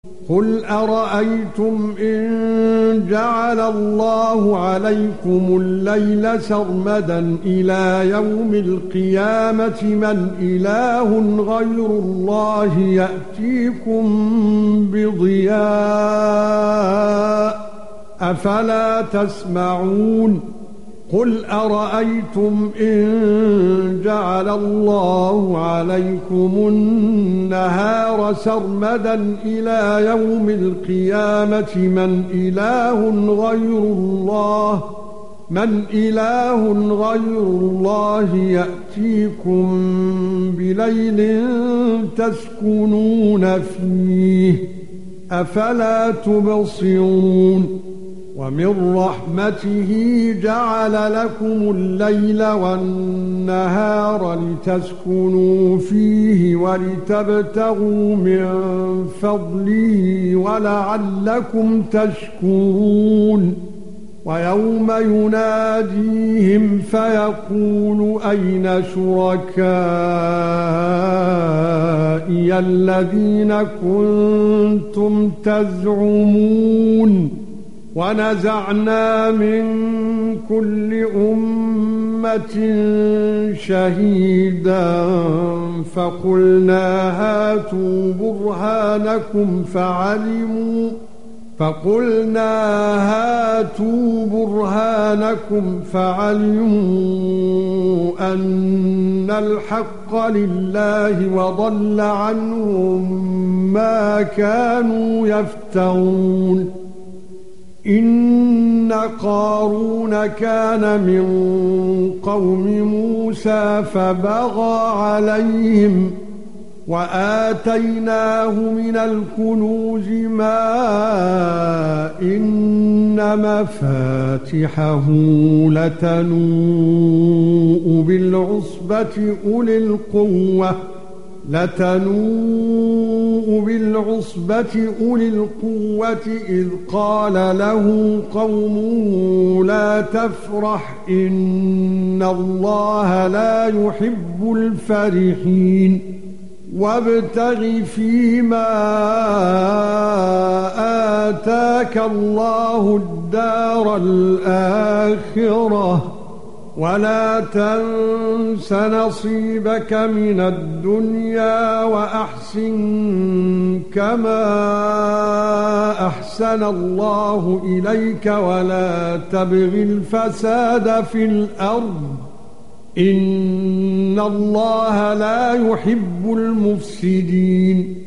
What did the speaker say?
قُلْ أَرَأَيْتُمْ إِن جَعَلَ اللَّهُ عَلَيْكُمُ اللَّيْلَ سَرْمَدًا إِلَى يَوْمِ الْقِيَامَةِ مَنْ إِلَٰهٌ غَيْرُ اللَّهِ يَأْتِيكُم بِضِيَاءٍ أَفَلَا تَسْمَعُونَ قُلْ أَرَأَيْتُمْ إِن جَعَلَ اللَّهُ عَلَيْكُمُ النَّهَارَ سَرْمَدًا إِلَى يَوْمِ الْقِيَامَةِ مَنْ إِلَٰهٌ غَيْرُ اللَّهِ يَأْتِيكُم بِلَيْلٍ تَسْكُنُونَ فِيهِ أَفَلَا تُبْصِرُونَ وَمِن رَّحْمَتِهِ جَعَلَ لَكُمُ اللَّيْلَ وَالنَّهَارَ لِتَسْكُنُوا فِيهِ وَلِتَبْتَغُوا مِن فَضْلِهِ وَلَعَلَّكُمْ تَشْكُرُونَ وَيَوْمَ يُنَادِيهِمْ فَيَقُولُ أَيْنَ شُرَكَائِيَ الَّذِينَ كُنتُمْ تَزْعُمُونَ وَنَزَعْنَا مِن كُلِّ أُمَّةٍ شَهِيدًا فَقُلْنَا هَاتُوا بُرْهَانَكُمْ فَعَلِمُوا أَنَّ الْحَقَّ لِلَّهِ وَضَلَّ عَنْهُم مَّا كَانُوا يَفْتَرُونَ إِنَّ قَارُونَ كَانَ مِن قَوْمِ مُوسَى فَبَغَى عَلَيْهِمْ وَآتَيْنَاهُ مِنَ الْكُنُوزِ مَا إِنَّ مَفَاتِحَهُ لَتَنُوءُ بِالْعُصْبَةِ أُولِي الْقُوَّةِ إِذْ قَالَ لَهُ قَوْمُهُ لَا تَفْرَحْ إِنَّ اللَّهَ لَا يُحِبُّ الْفَرِحِينَ وَابْتَغِ فِيمَا آتَاكَ اللَّهُ الدَّارَ الْآخِرَةَ وَلَا تَنسَ نَصِيبَكَ مِنَ الدُّنْيَا وَأَحْسِن كَمَا أَحْسَنَ اللَّهُ إِلَيْكَ وَلَا تَبْغِ الْفَسَادَ فِي الْأَرْضِ إِنَّ اللَّهَ لَا يُحِبُّ الْمُفْسِدِينَ